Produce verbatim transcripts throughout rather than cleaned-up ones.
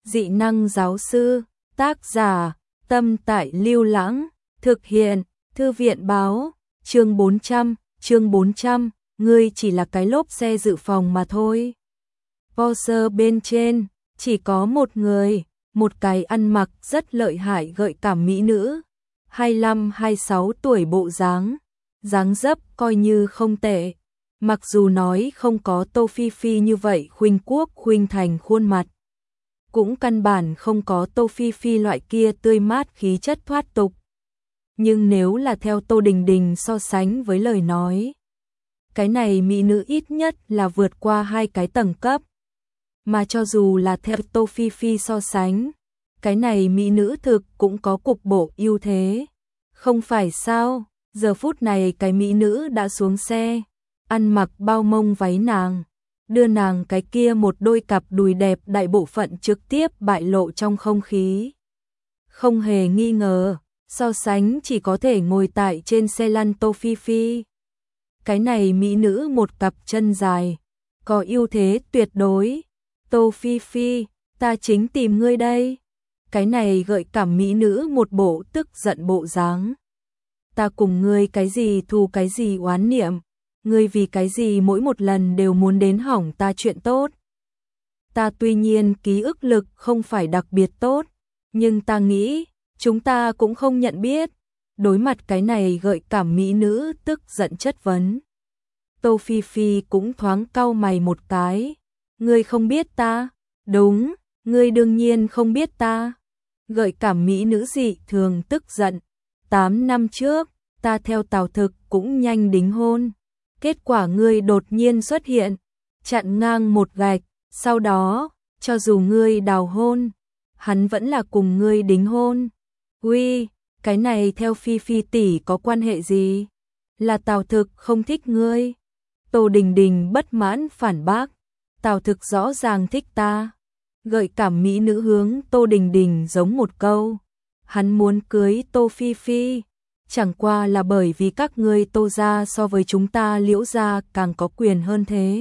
Dị năng giáo sư, tác giả, Tâm Tại Lưu Lãng, thực hiện, Thư viện báo, chương bốn trăm, chương bốn trăm, ngươi chỉ là cái lốp xe dự phòng mà thôi. Poster bên trên, chỉ có một người, một cái ăn mặc rất lợi hại gợi cảm mỹ nữ, hai mươi lăm hai mươi sáu tuổi bộ dáng, dáng dấp coi như không tệ. Mặc dù nói không có Tô Phi Phi như vậy khuynh quốc khuynh thành khuôn mặt, cũng căn bản không có Tô Phi Phi loại kia tươi mát khí chất thoát tục. Nhưng nếu là theo Tô Đình Đình so sánh với lời nói, cái này mỹ nữ ít nhất là vượt qua hai cái tầng cấp. Mà cho dù là theo Tô Phi Phi so sánh, cái này mỹ nữ thực cũng có cục bộ ưu thế. Không phải sao, giờ phút này cái mỹ nữ đã xuống xe, ăn mặc bao mông váy nàng, đưa nàng cái kia một đôi cặp đùi đẹp đại bộ phận trực tiếp bại lộ trong không khí. Không hề nghi ngờ, so sánh chỉ có thể ngồi tại trên xe lăn Tô Phi Phi. Cái này mỹ nữ một cặp chân dài, có ưu thế tuyệt đối. Tô Phi Phi, ta chính tìm ngươi đây. Cái này gợi cảm mỹ nữ một bộ tức giận bộ dáng. Ta cùng ngươi cái gì thù cái gì oán niệm, ngươi vì cái gì mỗi một lần đều muốn đến hỏng ta chuyện tốt. Ta tuy nhiên ký ức lực không phải đặc biệt tốt, nhưng ta nghĩ, chúng ta cũng không nhận biết. Đối mặt cái này gợi cảm mỹ nữ tức giận chất vấn, Tô Phi Phi cũng thoáng cau mày một cái. Ngươi không biết ta? Đúng, ngươi đương nhiên không biết ta. Gợi cảm mỹ nữ dị thường tức giận. Tám năm trước, ta theo Tào Thực cũng nhanh đính hôn. Kết quả ngươi đột nhiên xuất hiện, chặn ngang một gạch. Sau đó, cho dù ngươi đào hôn, hắn vẫn là cùng ngươi đính hôn. Uy, cái này theo Phi Phi tỷ có quan hệ gì? Là Tào Thực không thích ngươi. Tô Đình Đình bất mãn phản bác. Tào Thực rõ ràng thích ta. Gợi cảm mỹ nữ hướng Tô Đình Đình giống một câu. Hắn muốn cưới Tô Phi Phi, chẳng qua là bởi vì các ngươi Tô gia so với chúng ta Liễu gia càng có quyền hơn thế.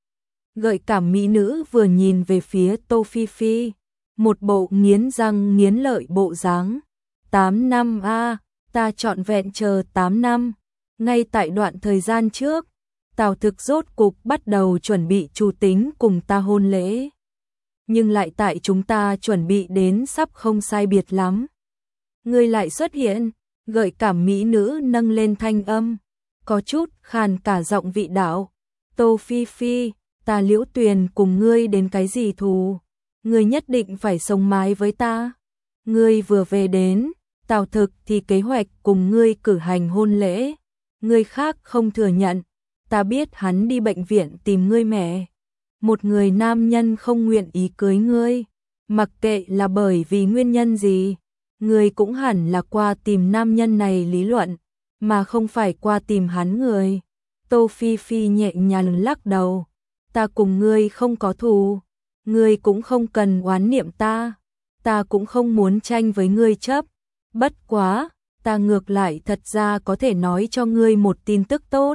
Gợi cảm mỹ nữ vừa nhìn về phía Tô Phi Phi, một bộ nghiến răng nghiến lợi bộ dáng. Tám năm a, ta trọn vẹn chờ tám năm. Ngay tại đoạn thời gian trước, Tào Thực rốt cục bắt đầu chuẩn bị chủ tính cùng ta hôn lễ. Nhưng lại tại chúng ta chuẩn bị đến sắp không sai biệt lắm, ngươi lại xuất hiện. Gợi cảm mỹ nữ nâng lên thanh âm, có chút khàn cả giọng vị đạo. Tô Phi Phi, ta Liễu Tuyền cùng ngươi đến cái gì thù? Ngươi nhất định phải sống mái với ta. Ngươi vừa về đến, Tào Thực thì kế hoạch cùng ngươi cử hành hôn lễ. Ngươi khác không thừa nhận. Ta biết hắn đi bệnh viện tìm ngươi mẹ. Một người nam nhân không nguyện ý cưới ngươi, mặc kệ là bởi vì nguyên nhân gì, ngươi cũng hẳn là qua tìm nam nhân này lý luận, mà không phải qua tìm hắn người. Tô Phi Phi nhẹ nhàng lắc đầu. Ta cùng ngươi không có thù, ngươi cũng không cần oán niệm ta, ta cũng không muốn tranh với ngươi chấp. Bất quá, ta ngược lại thật ra có thể nói cho ngươi một tin tức tốt.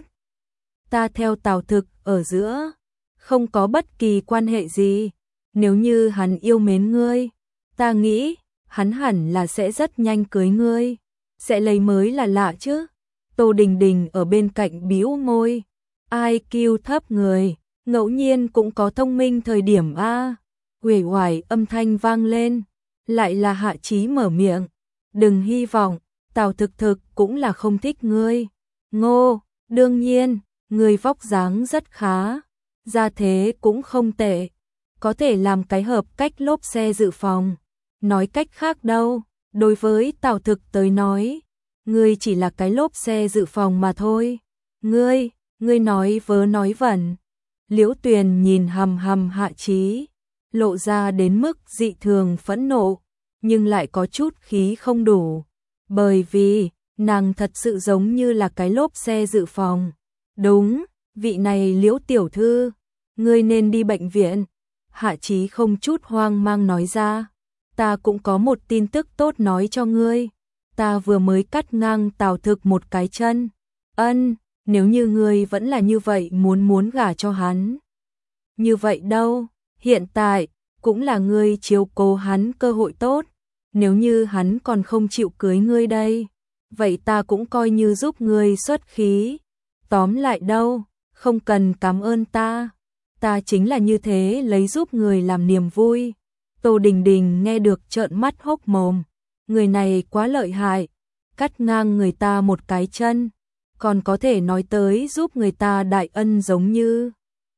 Ta theo Tào Thực ở giữa, không có bất kỳ quan hệ gì. Nếu như hắn yêu mến ngươi, ta nghĩ, hắn hẳn là sẽ rất nhanh cưới ngươi. Sẽ lấy mới là lạ chứ. Tô Đình Đình ở bên cạnh bĩu môi. I Q thấp người, ngẫu nhiên cũng có thông minh thời điểm a. Uể oải âm thanh vang lên, lại là Hạ Chí mở miệng. Đừng hy vọng, Tào Thực thực cũng là không thích ngươi. Ngô, đương nhiên, ngươi vóc dáng rất khá, gia thế cũng không tệ, có thể làm cái hợp cách lốp xe dự phòng. Nói cách khác đâu, đối với Tào Thực tới nói, ngươi chỉ là cái lốp xe dự phòng mà thôi. Ngươi, ngươi nói vớ nói vẩn. Liễu Tuyền nhìn hằm hằm Hạ Chí, lộ ra đến mức dị thường phẫn nộ, nhưng lại có chút khí không đủ, bởi vì nàng thật sự giống như là cái lốp xe dự phòng. Đúng, vị này Liễu tiểu thư, ngươi nên đi bệnh viện. Hạ Chí không chút hoang mang nói ra. Ta cũng có một tin tức tốt nói cho ngươi. Ta vừa mới cắt ngang Tào Thực một cái chân. Ân, nếu như ngươi vẫn là như vậy muốn muốn gả cho hắn. Như vậy đâu, hiện tại, cũng là ngươi chiếu cố hắn cơ hội tốt, nếu như hắn còn không chịu cưới ngươi đây, vậy ta cũng coi như giúp ngươi xuất khí. Tóm lại đâu, không cần cảm ơn ta, ta chính là như thế lấy giúp người làm niềm vui. Tô Đình Đình nghe được trợn mắt hốc mồm, người này quá lợi hại, cắt ngang người ta một cái chân, còn có thể nói tới giúp người ta đại ân giống như.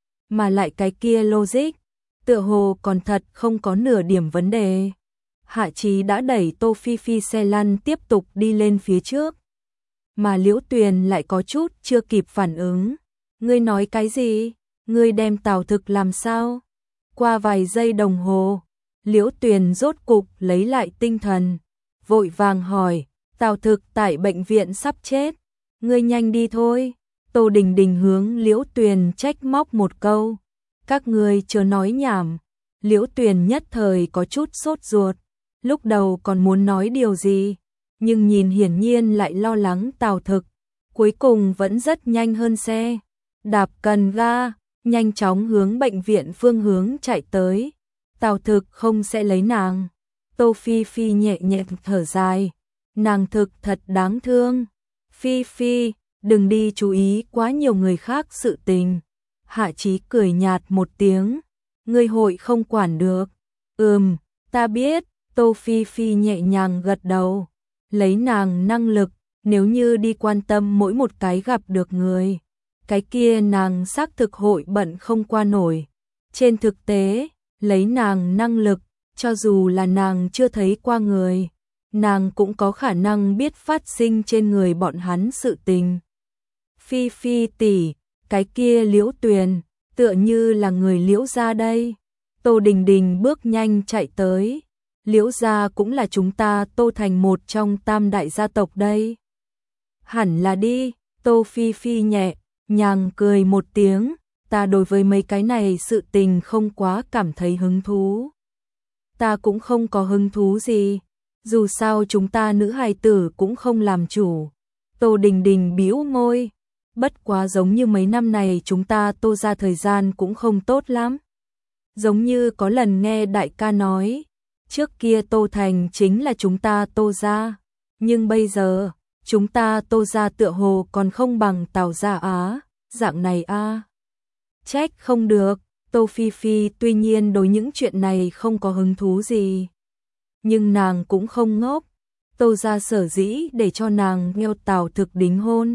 Mà lại cái kia logic, tựa hồ còn thật không có nửa điểm vấn đề. Hạ Chí đã đẩy Tô Phi Phi xe lăn tiếp tục đi lên phía trước. Mà Liễu Tuyền lại có chút chưa kịp phản ứng. Ngươi nói cái gì? Ngươi đem Tào Thực làm sao? Qua vài giây đồng hồ, Liễu Tuyền rốt cục lấy lại tinh thần, vội vàng hỏi, Tào Thực tại bệnh viện sắp chết, ngươi nhanh đi thôi. Tô Đình Đình hướng Liễu Tuyền trách móc một câu, các ngươi chớ nói nhảm. Liễu Tuyền nhất thời có chút sốt ruột, lúc đầu còn muốn nói điều gì, nhưng nhìn hiển nhiên lại lo lắng Tào Thực, cuối cùng vẫn rất nhanh hơn xe, đạp cần ga, nhanh chóng hướng bệnh viện phương hướng chạy tới. Tào Thực không sẽ lấy nàng. Tô Phi Phi nhẹ nhẹ thở dài, nàng thực thật đáng thương. Phi Phi, đừng đi chú ý quá nhiều người khác sự tình. Hạ Chí cười nhạt một tiếng, ngươi hội không quản được. Ừm, ta biết. Tô Phi Phi nhẹ nhàng gật đầu, lấy nàng năng lực, nếu như đi quan tâm mỗi một cái gặp được người, cái kia nàng xác thực hội bận không qua nổi. Trên thực tế, lấy nàng năng lực, cho dù là nàng chưa thấy qua người, nàng cũng có khả năng biết phát sinh trên người bọn hắn sự tình. Phi Phi tỷ, cái kia Liễu Tuyền, tựa như là người Liễu gia đây. Tô Đình Đình bước nhanh chạy tới. Liễu gia cũng là chúng ta Tô thành một trong tam đại gia tộc đây. Hẳn là đi. Tô Phi Phi nhẹ nhàng cười một tiếng, ta đối với mấy cái này sự tình không quá cảm thấy hứng thú. Ta cũng không có hứng thú gì, dù sao chúng ta nữ hài tử cũng không làm chủ. Tô Đình Đình bĩu môi, bất quá giống như mấy năm này chúng ta Tô gia thời gian cũng không tốt lắm. Giống như có lần nghe đại ca nói, trước kia Tô thành chính là chúng ta Tô gia, nhưng bây giờ, chúng ta Tô gia tựa hồ còn không bằng Tào gia á, dạng này a. Trách không được, Tô Phi Phi tuy nhiên đối những chuyện này không có hứng thú gì, nhưng nàng cũng không ngốc. Tô gia sở dĩ để cho nàng theo Tào Thực đính hôn,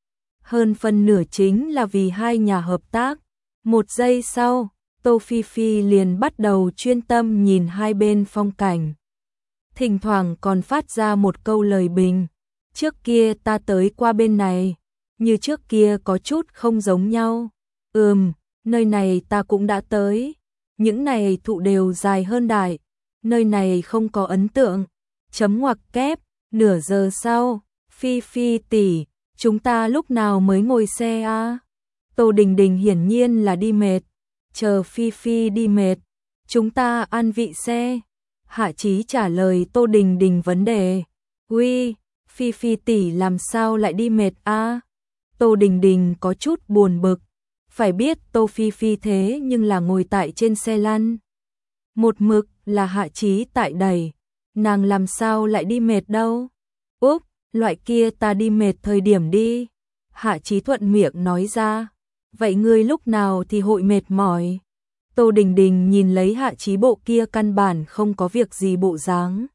hơn phần nửa chính là vì hai nhà hợp tác. Một giây sau, Tô Phi Phi liền bắt đầu chuyên tâm nhìn hai bên phong cảnh. Thỉnh thoảng còn phát ra một câu lời bình, trước kia ta tới qua bên này, như trước kia có chút không giống nhau. Ừm, nơi này ta cũng đã tới, những này thụ đều dài hơn đại, nơi này không có ấn tượng. Chấm ngoặc kép, nửa giờ sau, Phi Phi tỷ, chúng ta lúc nào mới ngồi xe a? Tô Đình Đình hiển nhiên là đi mệt, chờ Phi Phi đi mệt, chúng ta ăn vị xe. Hạ Chí trả lời Tô Đình Đình vấn đề. Uy, Phi Phi tỷ làm sao lại đi mệt a? Tô Đình Đình có chút buồn bực, phải biết Tô Phi Phi thế nhưng là ngồi tại trên xe lăn. Một mực là Hạ Chí tại đẩy, nàng làm sao lại đi mệt đâu? Úp, loại kia ta đi mệt thời điểm đi. Hạ Chí thuận miệng nói ra. Vậy ngươi lúc nào thì hội mệt mỏi? Tô Đình Đình nhìn lấy Hạ Chí bộ kia căn bản không có việc gì bộ dáng,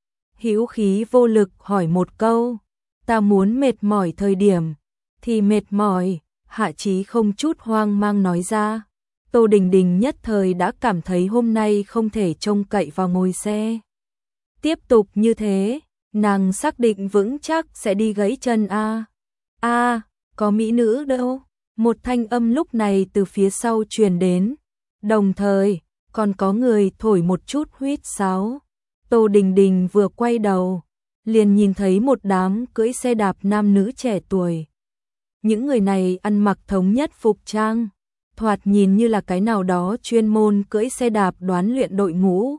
hữu khí vô lực hỏi một câu. Ta muốn mệt mỏi thời điểm thì mệt mỏi. Hạ Chí không chút hoang mang nói ra. Tô Đình Đình nhất thời đã cảm thấy hôm nay không thể trông cậy vào ngồi xe. Tiếp tục như thế, nàng xác định vững chắc sẽ đi gãy chân a. A, có mỹ nữ đâu? Một thanh âm lúc này từ phía sau truyền đến, đồng thời còn có người thổi một chút huýt sáo. Tô Đình Đình vừa quay đầu, liền nhìn thấy một đám cưỡi xe đạp nam nữ trẻ tuổi. Những người này ăn mặc thống nhất phục trang, thoạt nhìn như là cái nào đó chuyên môn cưỡi xe đạp đoán luyện đội ngũ.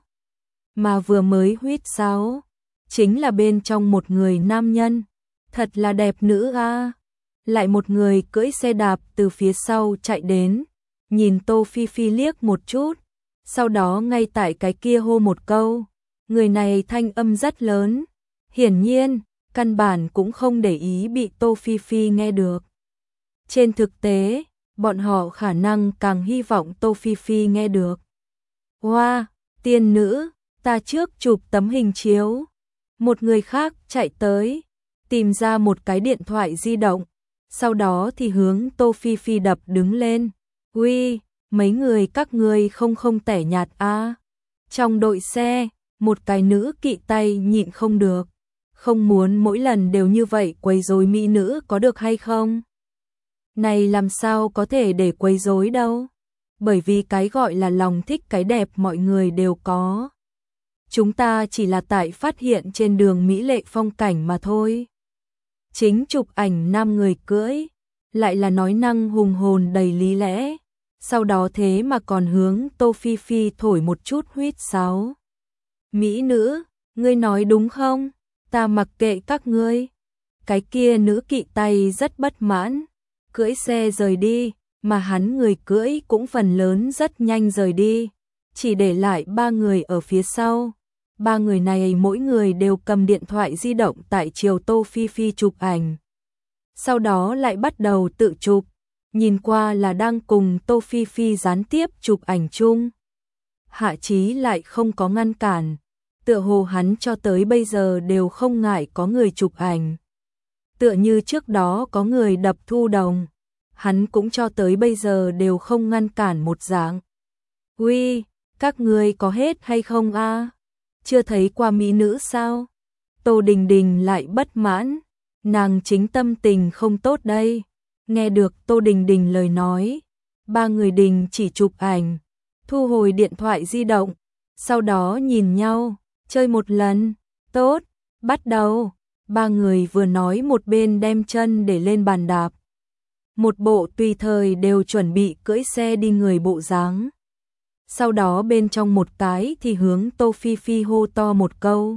Mà vừa mới huýt sáo, chính là bên trong một người nam nhân, thật là đẹp nữ a. Lại một người cưỡi xe đạp từ phía sau chạy đến, nhìn Tô Phi Phi liếc một chút, sau đó ngay tại cái kia hô một câu. Người này thanh âm rất lớn, hiển nhiên, căn bản cũng không để ý bị Tô Phi Phi nghe được. Trên thực tế, bọn họ khả năng càng hy vọng Tô Phi Phi nghe được. Hoa, wow, tiên nữ, ta trước chụp tấm hình chiếu. Một người khác chạy tới, tìm ra một cái điện thoại di động, sau đó thì hướng Tô Phi Phi đập đứng lên. Uy, mấy người các ngươi không không tẻ nhạt a. À. Trong đội xe, một cái nữ kỵ tay nhịn không được, không muốn mỗi lần đều như vậy quấy rối mỹ nữ có được hay không? Này làm sao có thể để quấy rối đâu, bởi vì cái gọi là lòng thích cái đẹp mọi người đều có. Chúng ta chỉ là tại phát hiện trên đường mỹ lệ phong cảnh mà thôi. Chính chụp ảnh nam người cưỡi, lại là nói năng hùng hồn đầy lý lẽ, sau đó thế mà còn hướng Tô Phi Phi thổi một chút huýt sáo. Mỹ nữ, ngươi nói đúng không? Ta mặc kệ các ngươi. Cái kia nữ kỵ tay rất bất mãn, cưỡi xe rời đi, mà hắn người cưỡi cũng phần lớn rất nhanh rời đi, chỉ để lại ba người ở phía sau. Ba người này mỗi người đều cầm điện thoại di động tại chiều Tô Phi Phi chụp ảnh. Sau đó lại bắt đầu tự chụp, nhìn qua là đang cùng Tô Phi Phi gián tiếp chụp ảnh chung. Hạ Chí lại không có ngăn cản, tựa hồ hắn cho tới bây giờ đều không ngại có người chụp ảnh. Tựa như trước đó có người đập thu đồng, hắn cũng cho tới bây giờ đều không ngăn cản một dạng. Uy, các ngươi có hết hay không a? À? Chưa thấy qua mỹ nữ sao? Tô Đình Đình lại bất mãn, nàng chính tâm tình không tốt đây. Nghe được Tô Đình Đình lời nói, ba người Đình chỉ chụp ảnh, thu hồi điện thoại di động, sau đó nhìn nhau, chơi một lần. Tốt, bắt đầu. Ba người vừa nói một bên đem chân để lên bàn đạp, một bộ tùy thời đều chuẩn bị cưỡi xe đi người bộ dáng. Sau đó bên trong một cái thì hướng Tô Phi Phi hô to một câu.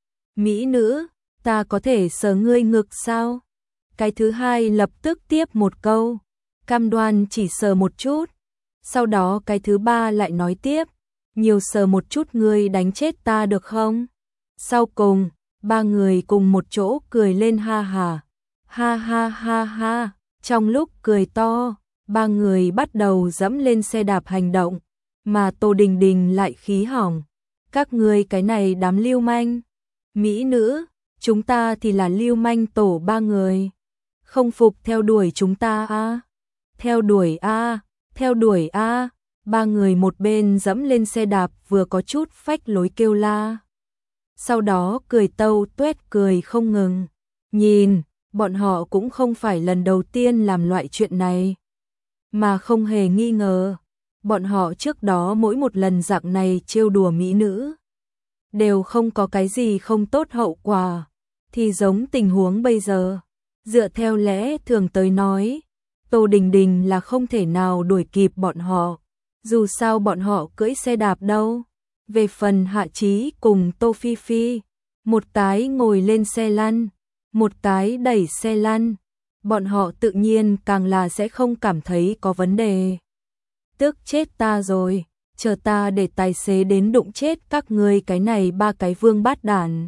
Mỹ nữ, ta có thể sờ ngươi ngực sao? Cái thứ hai lập tức tiếp một câu. Cam đoan chỉ sờ một chút. Sau đó cái thứ ba lại nói tiếp. Nhiều sờ một chút ngươi đánh chết ta được không? Sau cùng, ba người cùng một chỗ cười lên ha ha. Ha ha ha ha. Trong lúc cười to, ba người bắt đầu dẫm lên xe đạp hành động. Mà Tô Đình Đình lại khí hỏng. Các ngươi cái này đám lưu manh. Mỹ nữ, chúng ta thì là lưu manh tổ ba người. Không phục theo đuổi chúng ta a à? Theo đuổi a à? Theo đuổi a à? Ba người một bên dẫm lên xe đạp vừa có chút phách lối kêu la. Sau đó cười tâu tuét cười không ngừng. Nhìn, bọn họ cũng không phải lần đầu tiên làm loại chuyện này. Mà không hề nghi ngờ. Bọn họ trước đó mỗi một lần dạng này trêu đùa mỹ nữ đều không có cái gì không tốt hậu quả, thì giống tình huống bây giờ, dựa theo lẽ thường tới nói, Tô Đình Đình là không thể nào đuổi kịp bọn họ, dù sao bọn họ cưỡi xe đạp đâu. Về phần Hạ Chí cùng Tô Phi Phi, một cái ngồi lên xe lăn, một cái đẩy xe lăn, bọn họ tự nhiên càng là sẽ không cảm thấy có vấn đề. Tức chết ta rồi, chờ ta để tài xế đến đụng chết các ngươi cái này ba cái vương bát đàn.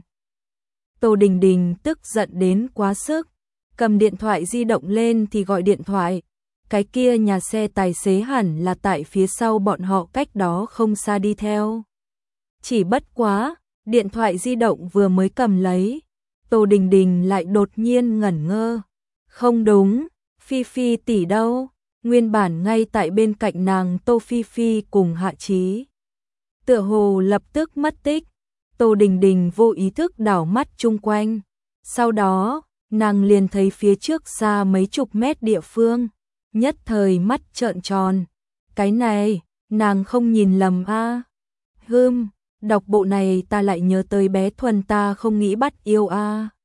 Tô Đình Đình tức giận đến quá sức, cầm điện thoại di động lên thì gọi điện thoại. Cái kia nhà xe tài xế hẳn là tại phía sau bọn họ cách đó không xa đi theo. Chỉ bất quá, điện thoại di động vừa mới cầm lấy, Tô Đình Đình lại đột nhiên ngẩn ngơ. Không đúng, Phi Phi tỷ đâu? Nguyên bản ngay tại bên cạnh nàng Tô Phi Phi cùng Hạ Chí. Tựa hồ lập tức mất tích, Tô Đình Đình vô ý thức đảo mắt chung quanh. Sau đó, nàng liền thấy phía trước xa mấy chục mét địa phương, nhất thời mắt trợn tròn. Cái này, nàng không nhìn lầm a à? Hừm, đọc bộ này ta lại nhớ tới bé Thuần ta không nghĩ bắt yêu a à?